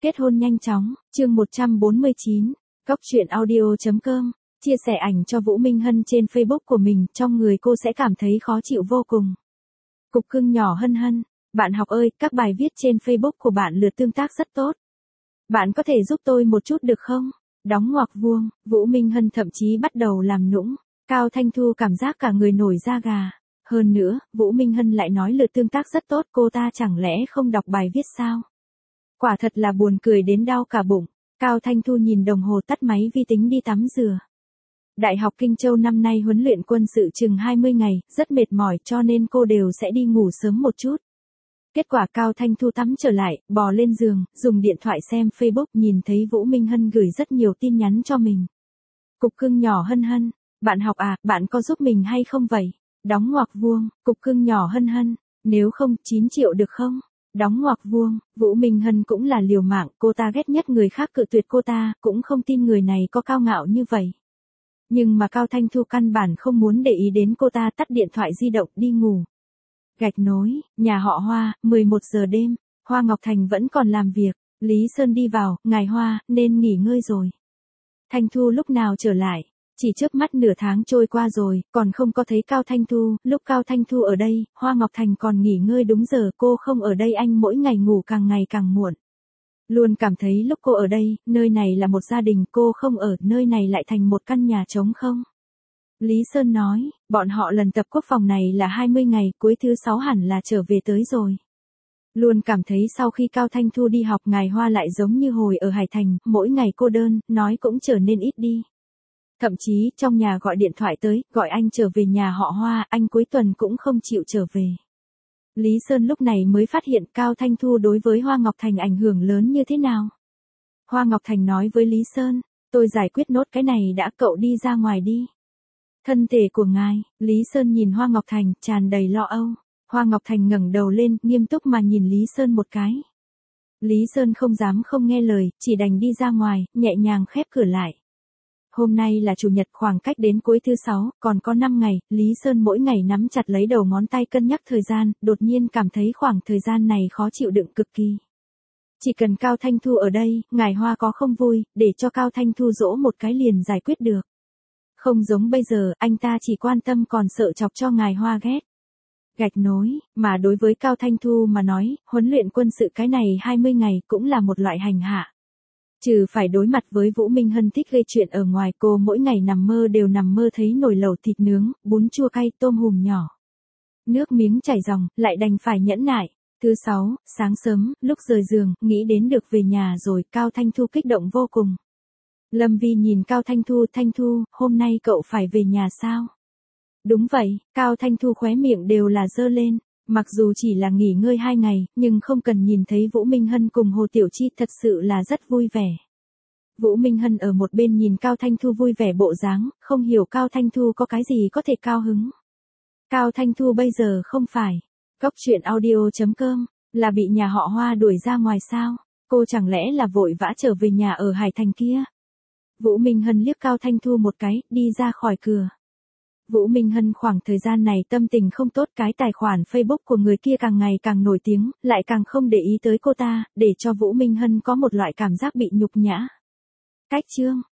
Kết hôn nhanh chóng, chương 149, Góc truyện audio.com, chia sẻ ảnh cho Vũ Minh Hân trên Facebook của mình, trong người cô sẽ cảm thấy khó chịu vô cùng. Cục cưng nhỏ Hân Hân, bạn học ơi, các bài viết trên Facebook của bạn lượt tương tác rất tốt. Bạn có thể giúp tôi một chút được không? Đóng ngoặc vuông, Vũ Minh Hân thậm chí bắt đầu làm nũng. Cao Thanh Thu cảm giác cả người nổi da gà. Hơn nữa, Vũ Minh Hân lại nói lượt tương tác rất tốt, cô ta chẳng lẽ không đọc bài viết sao? Quả thật là buồn cười đến đau cả bụng. Cao Thanh Thu nhìn đồng hồ tắt máy vi tính đi tắm rửa. Đại học Kinh Châu năm nay huấn luyện quân sự chừng 20 ngày, rất mệt mỏi cho nên cô đều sẽ đi ngủ sớm một chút. Kết quả Cao Thanh Thu tắm trở lại, bò lên giường, dùng điện thoại xem Facebook, nhìn thấy Vũ Minh Hân gửi rất nhiều tin nhắn cho mình. Cục cưng nhỏ Hân Hân, bạn học à, bạn có giúp mình hay không vậy? Đóng ngoặc vuông, cục cưng nhỏ Hân Hân, nếu không, 9 triệu được không? Đóng ngoặc vuông, Vũ Minh Hân cũng là liều mạng, cô ta ghét nhất người khác cự tuyệt cô ta, cũng không tin người này có cao ngạo như vậy. Nhưng mà Cao Thanh Thu căn bản không muốn để ý đến cô ta, tắt điện thoại di động đi ngủ. Gạch nối, nhà họ Hoa, 11 giờ đêm, Hoa Ngọc Thành vẫn còn làm việc, Lý Sơn đi vào, ngài Hoa, nên nghỉ ngơi rồi. Thanh Thu lúc nào trở lại? Chỉ chớp mắt nửa tháng trôi qua rồi, còn không có thấy Cao Thanh Thu, lúc Cao Thanh Thu ở đây, Hoa Ngọc Thành còn nghỉ ngơi đúng giờ, cô không ở đây anh mỗi ngày ngủ càng ngày càng muộn. Luôn cảm thấy lúc cô ở đây, nơi này là một gia đình, cô không ở, nơi này lại thành một căn nhà trống không. Lý Sơn nói, bọn họ lần tập quốc phòng này là 20 ngày, cuối thứ 6 hẳn là trở về tới rồi. Luôn cảm thấy sau khi Cao Thanh Thu đi học ngài Hoa lại giống như hồi ở Hải Thành, mỗi ngày cô đơn, nói cũng trở nên ít đi. Thậm chí trong nhà gọi điện thoại tới, gọi anh trở về nhà họ Hoa, anh cuối tuần cũng không chịu trở về. Lý Sơn lúc này mới phát hiện Cao Thanh Thu đối với Hoa Ngọc Thành ảnh hưởng lớn như thế nào. Hoa Ngọc Thành nói với Lý Sơn, tôi giải quyết nốt cái này đã, cậu đi ra ngoài đi. Thân thể của ngài, Lý Sơn nhìn Hoa Ngọc Thành, tràn đầy lo âu. Hoa Ngọc Thành ngẩng đầu lên, nghiêm túc mà nhìn Lý Sơn một cái. Lý Sơn không dám không nghe lời, chỉ đành đi ra ngoài, nhẹ nhàng khép cửa lại. Hôm nay là chủ nhật, khoảng cách đến cuối thứ 6, còn có 5 ngày, Lý Sơn mỗi ngày nắm chặt lấy đầu ngón tay cân nhắc thời gian, đột nhiên cảm thấy khoảng thời gian này khó chịu đựng cực kỳ. Chỉ cần Cao Thanh Thu ở đây, ngài Hoa có không vui, để cho Cao Thanh Thu dỗ một cái liền giải quyết được. Không giống bây giờ, anh ta chỉ quan tâm còn sợ chọc cho ngài Hoa ghét. Gạch nối, mà đối với Cao Thanh Thu mà nói, huấn luyện quân sự cái này 20 ngày cũng là một loại hành hạ. Trừ phải đối mặt với Vũ Minh Hân thích gây chuyện ở ngoài, cô mỗi ngày nằm mơ đều nằm mơ thấy nồi lẩu thịt nướng, bún chua cay, tôm hùm nhỏ. Nước miếng chảy ròng, lại đành phải nhẫn nại. Thứ 6, sáng sớm, lúc rời giường, nghĩ đến được về nhà rồi, Cao Thanh Thu kích động vô cùng. Lâm Vi nhìn Cao Thanh Thu, hôm nay cậu phải về nhà sao? Đúng vậy, Cao Thanh Thu khóe miệng đều là giơ lên. Mặc dù chỉ là nghỉ ngơi 2 ngày, nhưng không cần nhìn thấy Vũ Minh Hân cùng Hồ Tiểu Chi thật sự là rất vui vẻ. Vũ Minh Hân ở một bên nhìn Cao Thanh Thu vui vẻ bộ dáng, không hiểu Cao Thanh Thu có cái gì có thể cao hứng. Cao Thanh Thu bây giờ không phải, Góc truyện audio.com, là bị nhà họ Hoa đuổi ra ngoài sao? Cô chẳng lẽ là vội vã trở về nhà ở Hải Thành kia? Vũ Minh Hân liếc Cao Thanh Thu một cái, đi ra khỏi cửa. Vũ Minh Hân khoảng thời gian này tâm tình không tốt, cái tài khoản Facebook của người kia càng ngày càng nổi tiếng, lại càng không để ý tới cô ta, để cho Vũ Minh Hân có một loại cảm giác bị nhục nhã. Cách chương